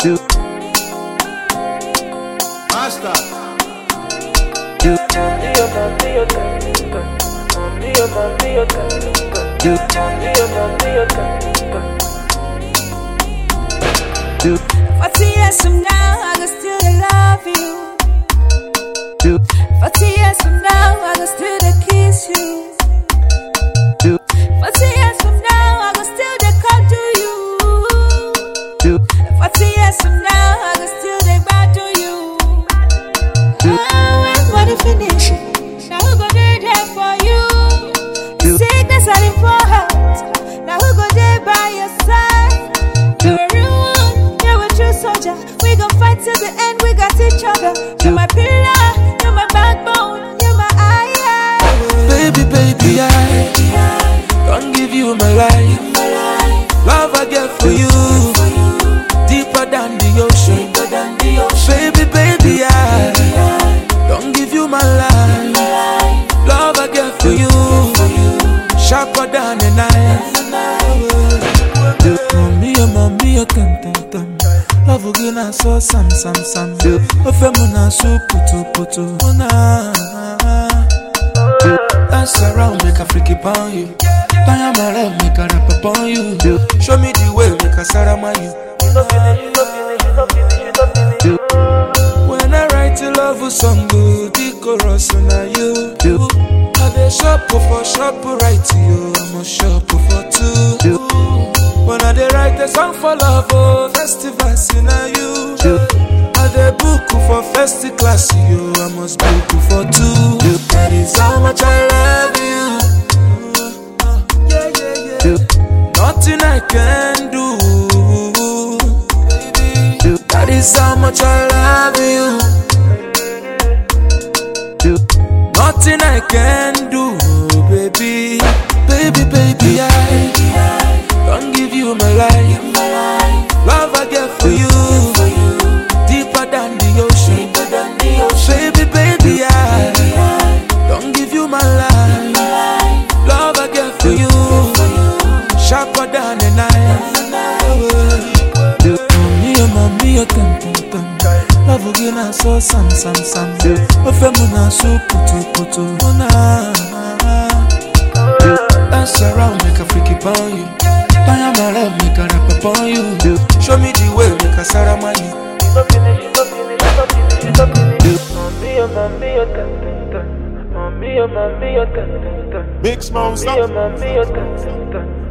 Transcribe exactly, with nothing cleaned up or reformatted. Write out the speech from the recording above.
Do. Master. Do. Do. Do. Forty years from now, I can still love you. Do. Forty years from now, I can still kiss you. Do. Forty years from now, I can still cuddle you. Do. Forty years from now, I can still battle you. Do. Oh, when the finish, now who go there for you? Do. Sickness and in for health, now who go there by your side? Do. Soldier, we gon' fight till the end, we got each other. You're my pillar, you're my backbone, you're my eye. Baby, baby, I can't give you my life. Love I get for you, deeper than the ocean. Baby, baby, I don't give you my life. Love I get for you, sharper than a knife. Mommy, oh mommy, oh tam tam tam. Love again, I saw some, some, some. Ofemuna so puto, puto. Oh na. Dance around, make a freaky pound you. Time my love, make a rap upon you. Show me the way, make a sarama you. When I write a love song, the chorus on you. I dey shop for shop, right to you. I'm a shop for two. When I dey write a song for love, oh, festivals in a you. I dey book for first class, you. I must book for two. That is how much I love you. Yeah, yeah, yeah. Nothing I can do. That is how much I love you. Nothing I can do, baby. Baby, baby, I can't give you my life. Love I get for you, deeper than the ocean. Baby, baby, I don't give you my life. Love I get for you, sharper than a knife. Mommy, oh mommy, oh tam tam tam. Love again, I saw some, some, some. Ofemuna so puto, puto. Oh na. Dance around, make a freaky pound you. Time my love, make a rap upon you. Show me the way, make a sarama you. Big Smoke, stop.